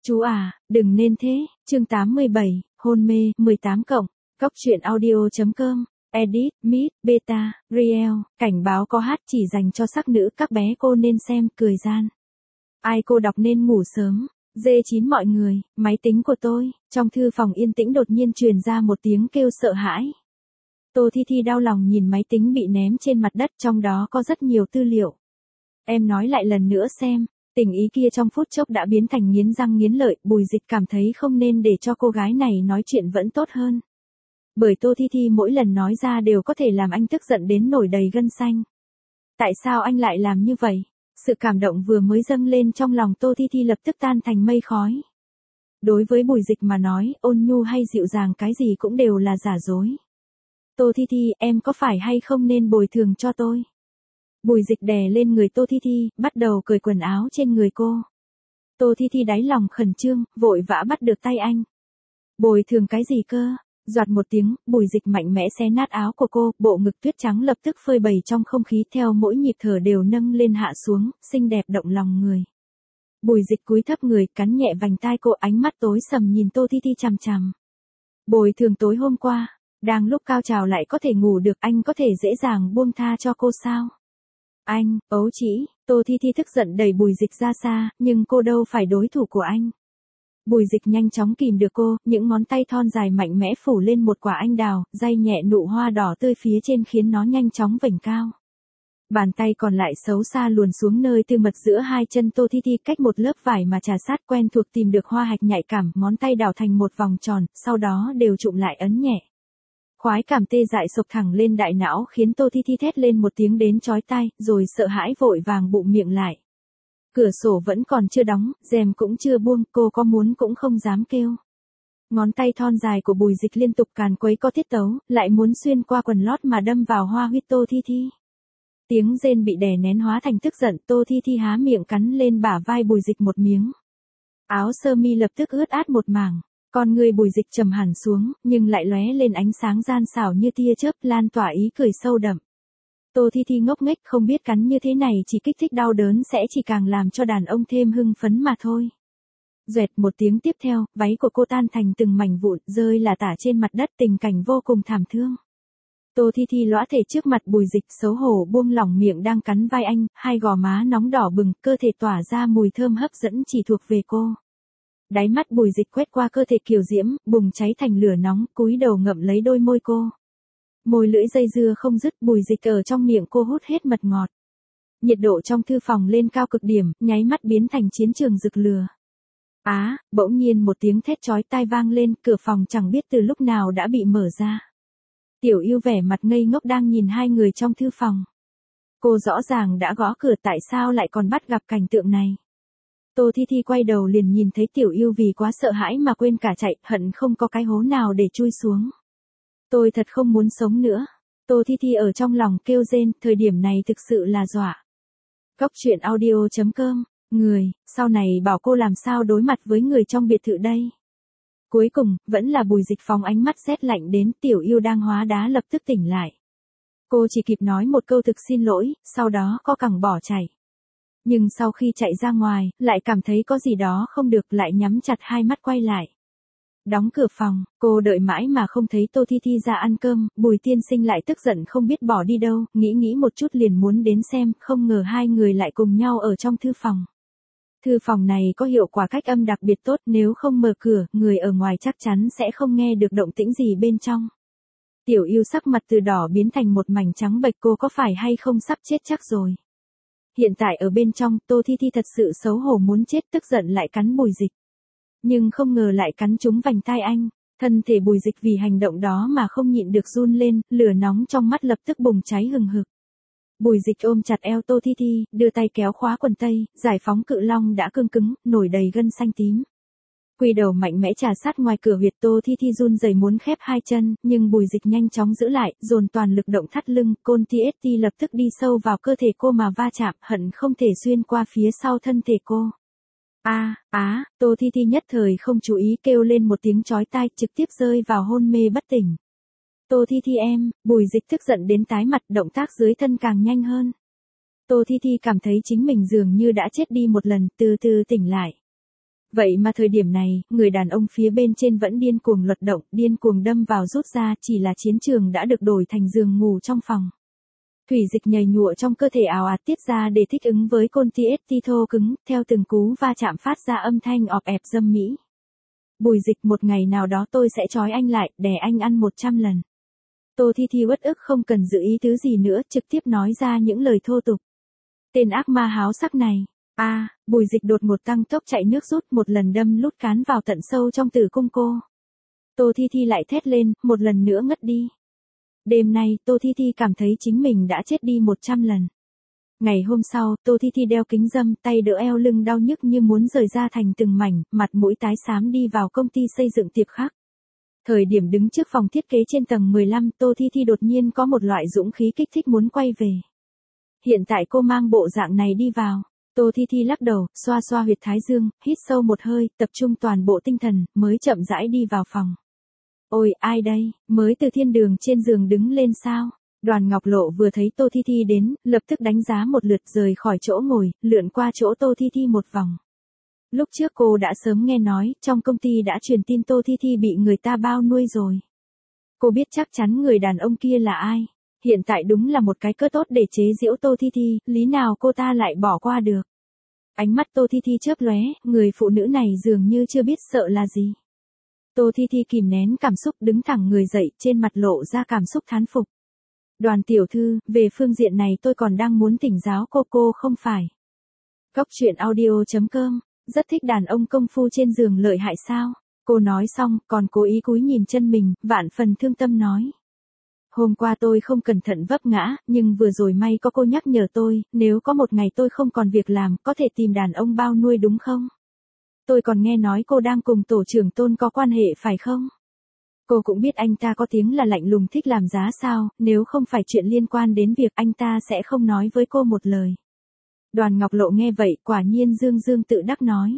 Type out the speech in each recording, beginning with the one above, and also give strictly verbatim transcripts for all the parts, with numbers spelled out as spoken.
Chú à, đừng nên thế, chương tám mươi bảy, hôn mê, mười tám cộng, Cóc truyện audio chấm com, edit, mid, beta, real, cảnh báo có hát chỉ dành cho sắc nữ các bé cô nên xem, cười gian. Ai cô đọc nên ngủ sớm, dê chín mọi người, máy tính của tôi, trong thư phòng yên tĩnh đột nhiên truyền ra một tiếng kêu sợ hãi. Tô Thi Thi đau lòng nhìn máy tính bị ném trên mặt đất, trong đó có rất nhiều tư liệu. Em nói lại lần nữa xem. Tình ý kia trong phút chốc đã biến thành nghiến răng nghiến lợi, Bùi Dịch cảm thấy không nên để cho cô gái này nói chuyện vẫn tốt hơn. Bởi Tô Thi Thi mỗi lần nói ra đều có thể làm anh tức giận đến nổi đầy gân xanh. Tại sao anh lại làm như vậy? Sự cảm động vừa mới dâng lên trong lòng Tô Thi Thi lập tức tan thành mây khói. Đối với Bùi Dịch mà nói, ôn nhu hay dịu dàng cái gì cũng đều là giả dối. Tô Thi Thi, em có phải hay không nên bồi thường cho tôi? Bùi Dịch đè lên người Tô Thi Thi, bắt đầu cởi quần áo trên người cô. Tô Thi Thi đáy lòng khẩn trương, vội vã bắt được tay anh. Bồi thường cái gì cơ? Doạt một tiếng, Bùi Dịch mạnh mẽ xé nát áo của cô, bộ ngực tuyết trắng lập tức phơi bày trong không khí theo mỗi nhịp thở đều nâng lên hạ xuống, xinh đẹp động lòng người. Bùi Dịch cúi thấp người, cắn nhẹ vành tai cô, ánh mắt tối sầm nhìn Tô Thi Thi chằm chằm. Bồi thường tối hôm qua, đang lúc cao trào lại có thể ngủ được, anh có thể dễ dàng buông tha cho cô sao? Anh, ấu trĩ, Tô Thi Thi tức giận đẩy Bùi Dịch ra xa, nhưng cô đâu phải đối thủ của anh. Bùi Dịch nhanh chóng kìm được cô, những ngón tay thon dài mạnh mẽ phủ lên một quả anh đào, day nhẹ nụ hoa đỏ tươi phía trên khiến nó nhanh chóng vểnh cao. Bàn tay còn lại xấu xa luồn xuống nơi tư mật giữa hai chân Tô Thi Thi, cách một lớp vải mà trà sát quen thuộc tìm được hoa hạch nhạy cảm, ngón tay đảo thành một vòng tròn, sau đó đều chụm lại ấn nhẹ. Khoái cảm tê dại sộc thẳng lên đại não khiến Tô Thi Thi thét lên một tiếng đến chói tai, rồi sợ hãi vội vàng bụm miệng lại. Cửa sổ vẫn còn chưa đóng, rèm cũng chưa buông, cô có muốn cũng không dám kêu. Ngón tay thon dài của Bùi Dịch liên tục càn quấy có tiết tấu, lại muốn xuyên qua quần lót mà đâm vào hoa huyết Tô Thi Thi. Tiếng rên bị đè nén hóa thành tức giận, Tô Thi Thi há miệng cắn lên bả vai Bùi Dịch một miếng. Áo sơ mi lập tức ướt át một mảng. Con người Bùi Dịch trầm hẳn xuống, nhưng lại lóe lên ánh sáng gian xảo như tia chớp, lan tỏa ý cười sâu đậm. Tô Thi Thi ngốc nghếch, không biết cắn như thế này chỉ kích thích đau đớn sẽ chỉ càng làm cho đàn ông thêm hưng phấn mà thôi. Duệt một tiếng tiếp theo, váy của cô tan thành từng mảnh vụn, rơi lả tả trên mặt đất, tình cảnh vô cùng thảm thương. Tô Thi Thi lõa thể trước mặt Bùi Dịch, xấu hổ buông lỏng miệng đang cắn vai anh, hai gò má nóng đỏ bừng, cơ thể tỏa ra mùi thơm hấp dẫn chỉ thuộc về cô. Đáy mắt Bùi Dịch quét qua cơ thể kiều diễm, bùng cháy thành lửa nóng, cúi đầu ngậm lấy đôi môi cô. Môi lưỡi dây dưa không dứt, Bùi Dịch ở trong miệng cô hút hết mật ngọt. Nhiệt độ trong thư phòng lên cao cực điểm, nháy mắt biến thành chiến trường rực lửa. Á, bỗng nhiên một tiếng thét chói tai vang lên, cửa phòng chẳng biết từ lúc nào đã bị mở ra. Tiểu Yêu vẻ mặt ngây ngốc đang nhìn hai người trong thư phòng. Cô rõ ràng đã gõ cửa, tại sao lại còn bắt gặp cảnh tượng này? Tô Thi Thi quay đầu liền nhìn thấy Tiểu Yêu vì quá sợ hãi mà quên cả chạy, hận không có cái hố nào để chui xuống. Tôi thật không muốn sống nữa. Tô Thi Thi ở trong lòng kêu rên, thời điểm này thực sự là dọa. Cóc truyện audio chấm com, người, sau này bảo cô làm sao đối mặt với người trong biệt thự đây. Cuối cùng, vẫn là Bùi Dịch phóng ánh mắt rét lạnh đến, Tiểu Yêu đang hóa đá lập tức tỉnh lại. Cô chỉ kịp nói một câu thực xin lỗi, sau đó co cẳng bỏ chạy. Nhưng sau khi chạy ra ngoài, lại cảm thấy có gì đó không được, lại nhắm chặt hai mắt quay lại. Đóng cửa phòng, cô đợi mãi mà không thấy Tô Thi Thi ra ăn cơm, Bùi tiên sinh lại tức giận không biết bỏ đi đâu, nghĩ nghĩ một chút liền muốn đến xem, không ngờ hai người lại cùng nhau ở trong thư phòng. Thư phòng này có hiệu quả cách âm đặc biệt tốt, nếu không mở cửa, người ở ngoài chắc chắn sẽ không nghe được động tĩnh gì bên trong. Tiểu Yêu sắc mặt từ đỏ biến thành một mảnh trắng bệch, cô có phải hay không sắp chết chắc rồi. Hiện tại ở bên trong, Tô Thi Thi thật sự xấu hổ muốn chết, tức giận lại cắn Bùi Dịch. Nhưng không ngờ lại cắn trúng vành tai anh, thân thể Bùi Dịch vì hành động đó mà không nhịn được run lên, lửa nóng trong mắt lập tức bùng cháy hừng hực. Bùi Dịch ôm chặt eo Tô Thi Thi, đưa tay kéo khóa quần tây, giải phóng cự long đã cương cứng, nổi đầy gân xanh tím. Quy đầu mạnh mẽ trà sát ngoài cửa huyệt, Tô Thi Thi run rẩy muốn khép hai chân, nhưng Bùi Dịch nhanh chóng giữ lại, dồn toàn lực động thắt lưng, côn tê ét tê lập tức đi sâu vào cơ thể cô mà va chạm, hận không thể xuyên qua phía sau thân thể cô. A, á, Tô Thi Thi nhất thời không chú ý kêu lên một tiếng chói tai, trực tiếp rơi vào hôn mê bất tỉnh. Tô Thi Thi em, Bùi Dịch tức giận đến tái mặt, động tác dưới thân càng nhanh hơn. Tô Thi Thi cảm thấy chính mình dường như đã chết đi một lần, từ từ tỉnh lại. Vậy mà thời điểm này, người đàn ông phía bên trên vẫn điên cuồng luật động, điên cuồng đâm vào rút ra, chỉ là chiến trường đã được đổi thành giường ngủ trong phòng. Thủy dịch nhầy nhụa trong cơ thể ào ạt tiết ra để thích ứng với côn tê ét tê thô cứng, theo từng cú va chạm phát ra âm thanh ọp ẹp dâm mỹ. Bùi Dịch, một ngày nào đó tôi sẽ trói anh lại, đè anh ăn một trăm lần. Tô Thi Thi uất ức không cần giữ ý tứ gì nữa, trực tiếp nói ra những lời thô tục. Tên ác ma háo sắc này. A, à, Bùi Dịch đột ngột tăng tốc chạy nước rút, một lần đâm lút cán vào tận sâu trong tử cung cô. Tô Thi Thi lại thét lên, một lần nữa ngất đi. Đêm nay, Tô Thi Thi cảm thấy chính mình đã chết đi một trăm lần. Ngày hôm sau, Tô Thi Thi đeo kính râm, tay đỡ eo lưng đau nhức như muốn rời ra thành từng mảnh, mặt mũi tái xám đi vào công ty xây dựng Tiệp Khắc. Thời điểm đứng trước phòng thiết kế trên tầng mười lăm, Tô Thi Thi đột nhiên có một loại dũng khí kích thích muốn quay về. Hiện tại cô mang bộ dạng này đi vào. Tô Thi Thi lắc đầu, xoa xoa huyệt thái dương, hít sâu một hơi, tập trung toàn bộ tinh thần, mới chậm rãi đi vào phòng. Ôi, ai đây, mới từ thiên đường trên giường đứng lên sao? Đoàn Ngọc Lộ vừa thấy Tô Thi Thi đến, lập tức đánh giá một lượt rời khỏi chỗ ngồi, lượn qua chỗ Tô Thi Thi một vòng. Lúc trước cô đã sớm nghe nói, trong công ty đã truyền tin Tô Thi Thi bị người ta bao nuôi rồi. Cô biết chắc chắn người đàn ông kia là ai. Hiện tại đúng là một cái cớ tốt để chế giễu Tô Thi Thi, lý nào cô ta lại bỏ qua được. Ánh mắt Tô Thi Thi chớp lóe, người phụ nữ này dường như chưa biết sợ là gì. Tô Thi Thi kìm nén cảm xúc đứng thẳng người dậy, trên mặt lộ ra cảm xúc thán phục. Đoàn tiểu thư, về phương diện này tôi còn đang muốn thỉnh giáo cô cô không phải. Góc truyện audio chấm com, rất thích đàn ông công phu trên giường lợi hại sao? Cô nói xong, còn cố ý cúi nhìn chân mình, vạn phần thương tâm nói. Hôm qua tôi không cẩn thận vấp ngã, nhưng vừa rồi may có cô nhắc nhở tôi, nếu có một ngày tôi không còn việc làm, có thể tìm đàn ông bao nuôi đúng không? Tôi còn nghe nói cô đang cùng tổ trưởng Tôn có quan hệ phải không? Cô cũng biết anh ta có tiếng là lạnh lùng thích làm giá sao, nếu không phải chuyện liên quan đến việc anh ta sẽ không nói với cô một lời. Đoàn Ngọc Lộ nghe vậy, quả nhiên dương dương tự đắc nói.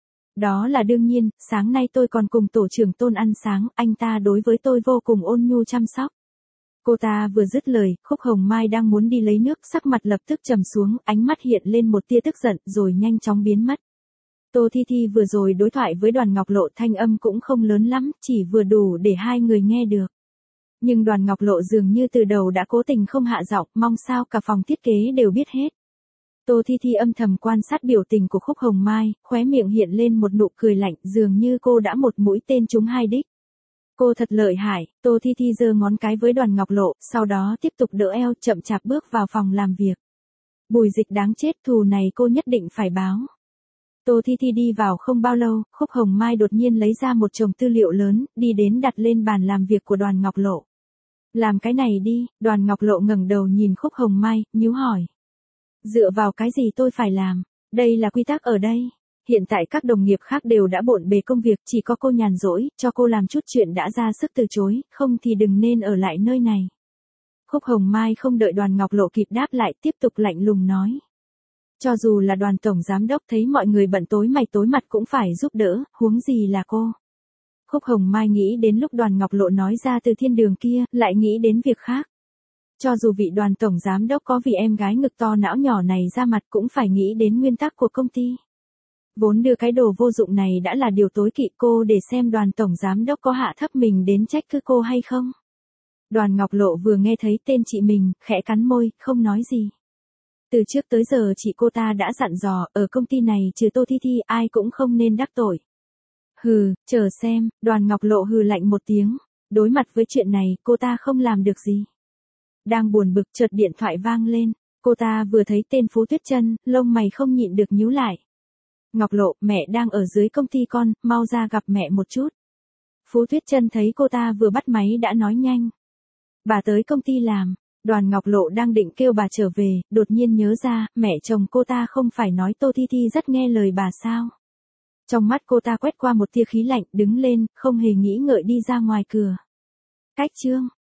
Đó là đương nhiên, sáng nay tôi còn cùng tổ trưởng Tôn ăn sáng, anh ta đối với tôi vô cùng ôn nhu chăm sóc. Cô ta vừa dứt lời, Khúc Hồng Mai đang muốn đi lấy nước, sắc mặt lập tức trầm xuống, ánh mắt hiện lên một tia tức giận, rồi nhanh chóng biến mất. Tô Thi Thi vừa rồi đối thoại với Đoàn Ngọc Lộ thanh âm cũng không lớn lắm, chỉ vừa đủ để hai người nghe được. Nhưng Đoàn Ngọc Lộ dường như từ đầu đã cố tình không hạ giọng, mong sao cả phòng thiết kế đều biết hết. Tô Thi Thi âm thầm quan sát biểu tình của Khúc Hồng Mai, khóe miệng hiện lên một nụ cười lạnh, dường như cô đã một mũi tên trúng hai đích. Cô thật lợi hại, Tô Thi Thi giơ ngón cái với Đoàn Ngọc Lộ, sau đó tiếp tục đỡ eo chậm chạp bước vào phòng làm việc. Bùi Dịch đáng chết, thù này cô nhất định phải báo. Tô Thi Thi đi vào không bao lâu, Khúc Hồng Mai đột nhiên lấy ra một chồng tư liệu lớn, đi đến đặt lên bàn làm việc của Đoàn Ngọc Lộ. Làm cái này đi, Đoàn Ngọc Lộ ngẩng đầu nhìn Khúc Hồng Mai, nhíu hỏi. Dựa vào cái gì tôi phải làm? Đây là quy tắc ở đây. Hiện tại các đồng nghiệp khác đều đã bộn bề công việc, chỉ có cô nhàn rỗi, cho cô làm chút chuyện đã ra sức từ chối, không thì đừng nên ở lại nơi này. Khúc Hồng Mai không đợi Đoàn Ngọc Lộ kịp đáp lại, tiếp tục lạnh lùng nói. Cho dù là Đoàn tổng giám đốc thấy mọi người bận tối mày tối mặt cũng phải giúp đỡ, huống gì là cô. Khúc Hồng Mai nghĩ đến lúc Đoàn Ngọc Lộ nói ra từ thiên đường kia, lại nghĩ đến việc khác. Cho dù vị Đoàn tổng giám đốc có vì em gái ngực to não nhỏ này ra mặt cũng phải nghĩ đến nguyên tắc của công ty. Vốn đưa cái đồ vô dụng này đã là điều tối kỵ, cô để xem Đoàn tổng giám đốc có hạ thấp mình đến trách cứ cô hay không. Đoàn Ngọc Lộ vừa nghe thấy tên chị mình, khẽ cắn môi, không nói gì. Từ trước tới giờ chị cô ta đã dặn dò, ở công ty này trừ Tô Thi Thi ai cũng không nên đắc tội. Hừ, chờ xem, Đoàn Ngọc Lộ hừ lạnh một tiếng, đối mặt với chuyện này cô ta không làm được gì. Đang buồn bực chợt điện thoại vang lên, cô ta vừa thấy tên Phú Tuyết Chân, lông mày không nhịn được nhíu lại. Ngọc Lộ, mẹ đang ở dưới công ty con, mau ra gặp mẹ một chút. Phú Tuyết Chân thấy cô ta vừa bắt máy đã nói nhanh. Bà tới công ty làm. Đoàn Ngọc Lộ đang định kêu bà trở về, đột nhiên nhớ ra, mẹ chồng cô ta không phải nói Tô Thi Thi rất nghe lời bà sao. Trong mắt cô ta quét qua một tia khí lạnh, đứng lên, không hề nghĩ ngợi đi ra ngoài cửa. Cách chương.